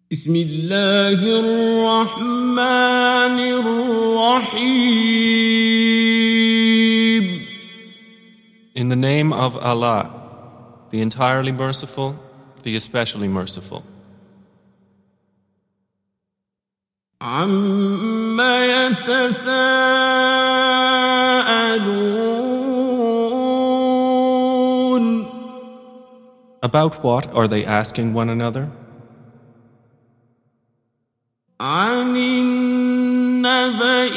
بسم الله الرحمن الرحيم. In the name of Allah, the entirely merciful, the especially merciful. عما يتساءلون. About what are they asking one another? عن النبأ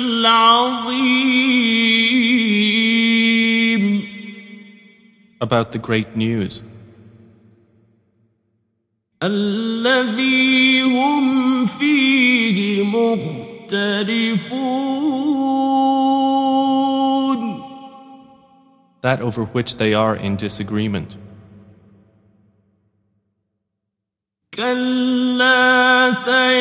العظيم. About the great news. الذي هم فيه مختلفون. That over which they are in disagreement. كلا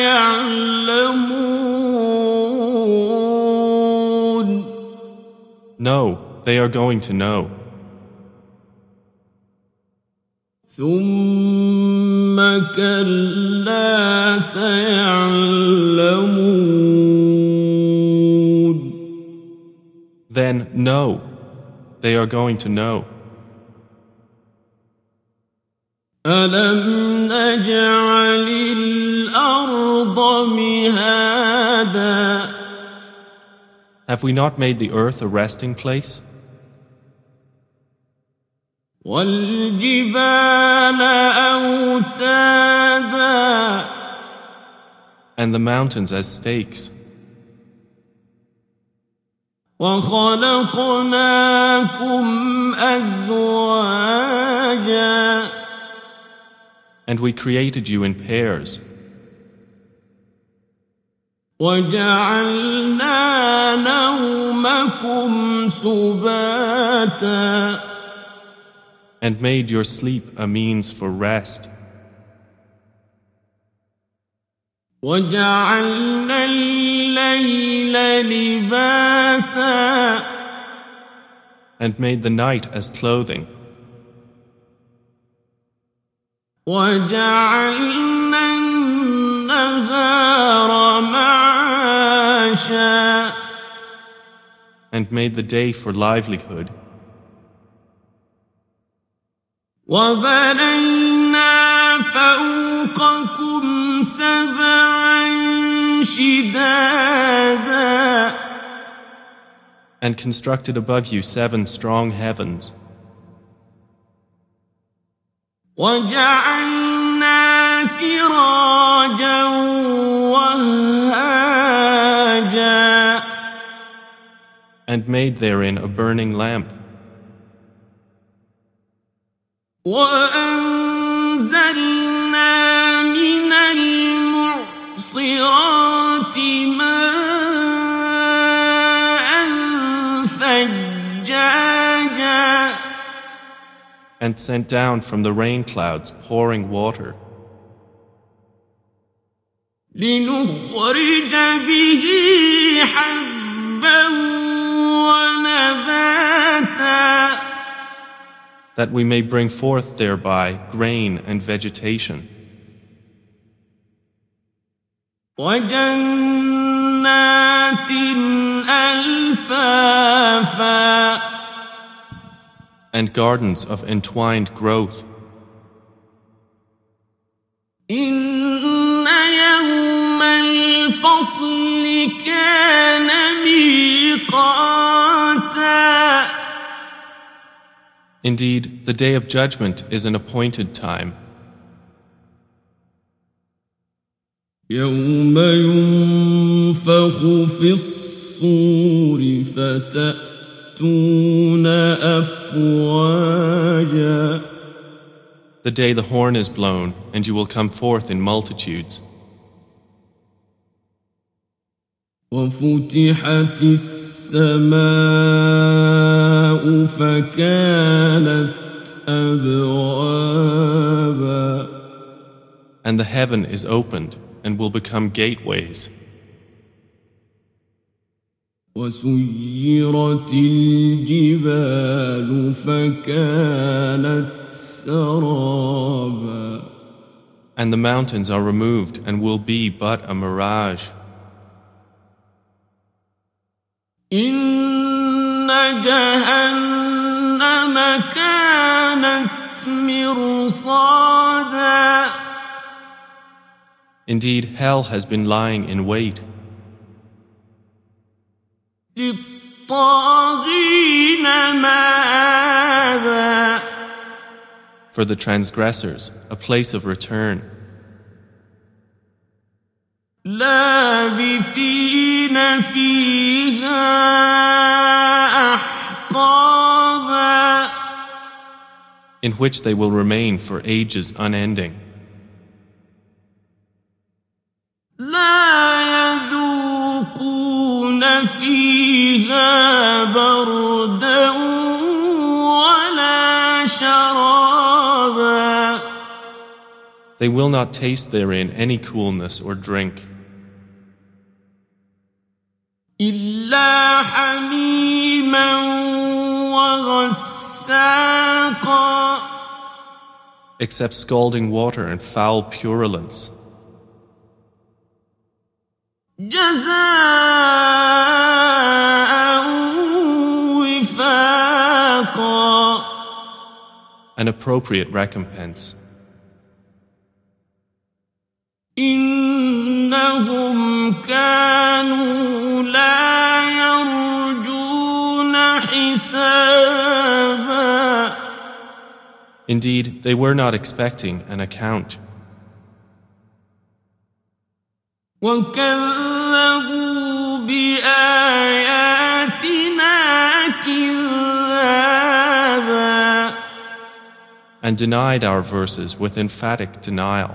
سيعلمون. No, they are going to know. ثم كلا سيعلمون. Then no, they are going to know. ألم نجعل الأرض مهادا. Have we not made the earth a resting place? والجبال أوتادا. And the mountains as stakes. وخلقناكم أزواجا. And we created you in pairs. وجعلنا نومكم سباتا. And made your sleep a means for rest. وجعلنا الليل لباسا. And made the night as clothing. وجعلنا النهار معاشا. And made the day for livelihood. وبنينا فوقكم سبعا شدادا. And constructed above you 7 strong heavens. وجعلنا سراجا وهاجا. And made therein a burning lamp. وأنزلنا من المعصرات ماء ثجاجا. And sent down from the rain clouds pouring water. لنخرج به حبا ونباتا. That we may bring forth thereby grain and vegetation. وجنات ألفافا. And gardens of entwined growth. إن يوم الفصل كان ميقاتا. Indeed, the day of judgment is an appointed time. يوم ينفخ في الصور فتأتون أفواجا. The day the horn is blown, and you will come forth in multitudes. وفتحت السماء فكانت أبوابا. And the heaven is opened, and will become gateways. وسيرت الجبال فكانت سرابا. And the mountains are removed and will be but a mirage. إن جهنم كانت مرصادا. Indeed, hell has been lying in wait للطاغين مآبا. for the transgressors, a place of return, لابثين فيها أحقابا. in which they will remain for ages unending. لا يذوقون فيها بردا ولا شرابا. They will not taste therein any coolness or drink, إلا حميما وغساقا. except scalding water and foul purulence, جزاء وفاقا. an appropriate recompense. إنهم كانوا لا يرجون حسابا. Indeed, they were not expecting an account, وكذبوا بآياتنا كذابا. and denied our verses with emphatic denial.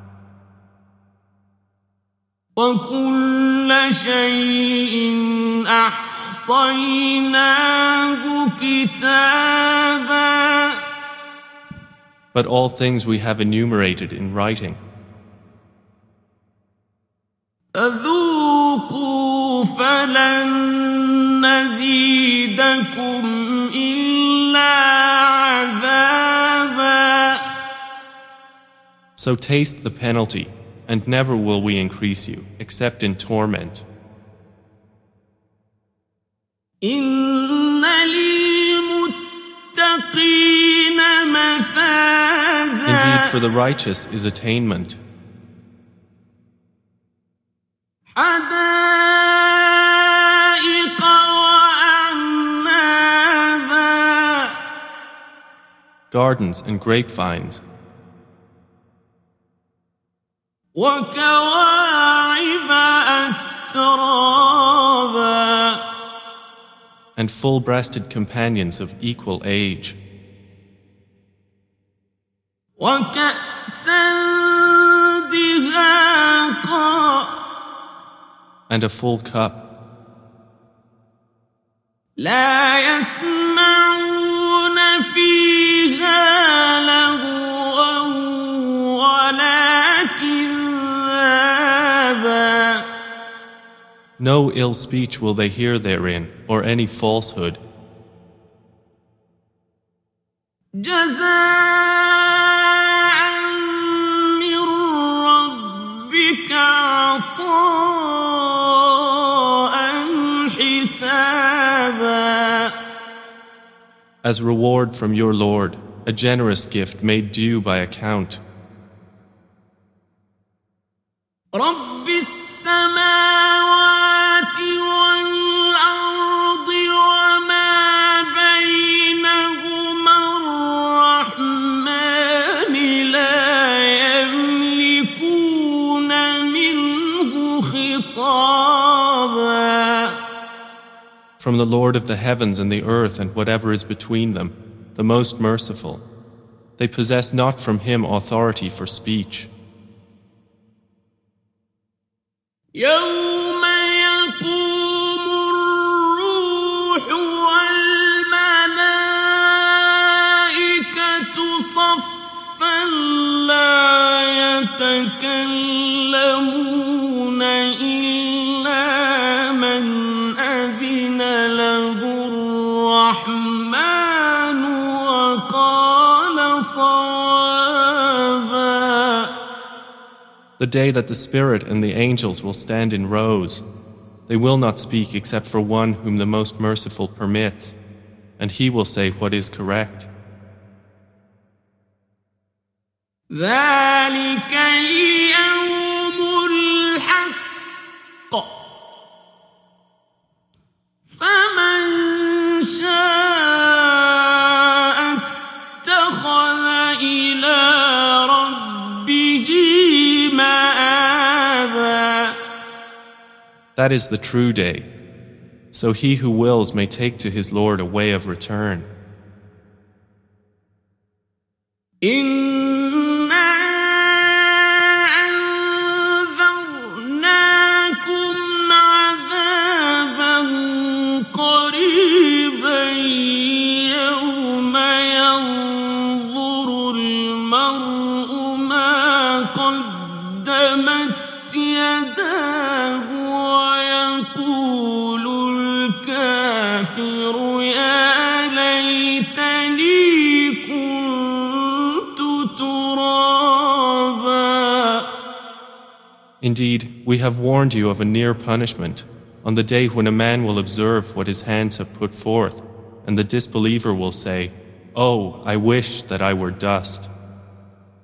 وكل شيء أحصيناه كتابا. But all things we have enumerated in writing. فذوقوا فلن نزيدكم إلا عذابا. So taste the penalty, and never will we increase you, except in torment. إن للمتقين مفازا. Indeed, for the righteous is attainment, حدائق وأعنابا. gardens and grapevines, وكواعب أترابا. and full-breasted companions of equal age, وكأسا دهاقا. and a full cup. لا يسمعون فيها لغوا ولا كذابا. No ill speech will they hear therein, or any falsehood. جزاء من ربك عطاء حسابا. As reward from your Lord, a generous gift made due by account. رب السماوات والأرض وما بينهما الرحمن لا يملكون منه خطابا. From the Lord of the heavens and the earth and whatever is between them, the most merciful, they possess not from him authority for speech. يوم يقوم الروح والملائكة صفا لا يتكلمون إلا من أذن له الرحمن وقال صوابا. day that the Spirit and the angels will stand in rows. They will not speak except for one whom the Most Merciful permits, and He will say what is correct. ذلك اليوم الحق فمن شاء اتخذ إلى ربه مآبا. That is the true day. So he who wills may take to his Lord a way of return. Indeed, we have warned you of a near punishment on the day when a man will observe what his hands have put forth, and the disbeliever will say, "Oh, I wish that I were dust."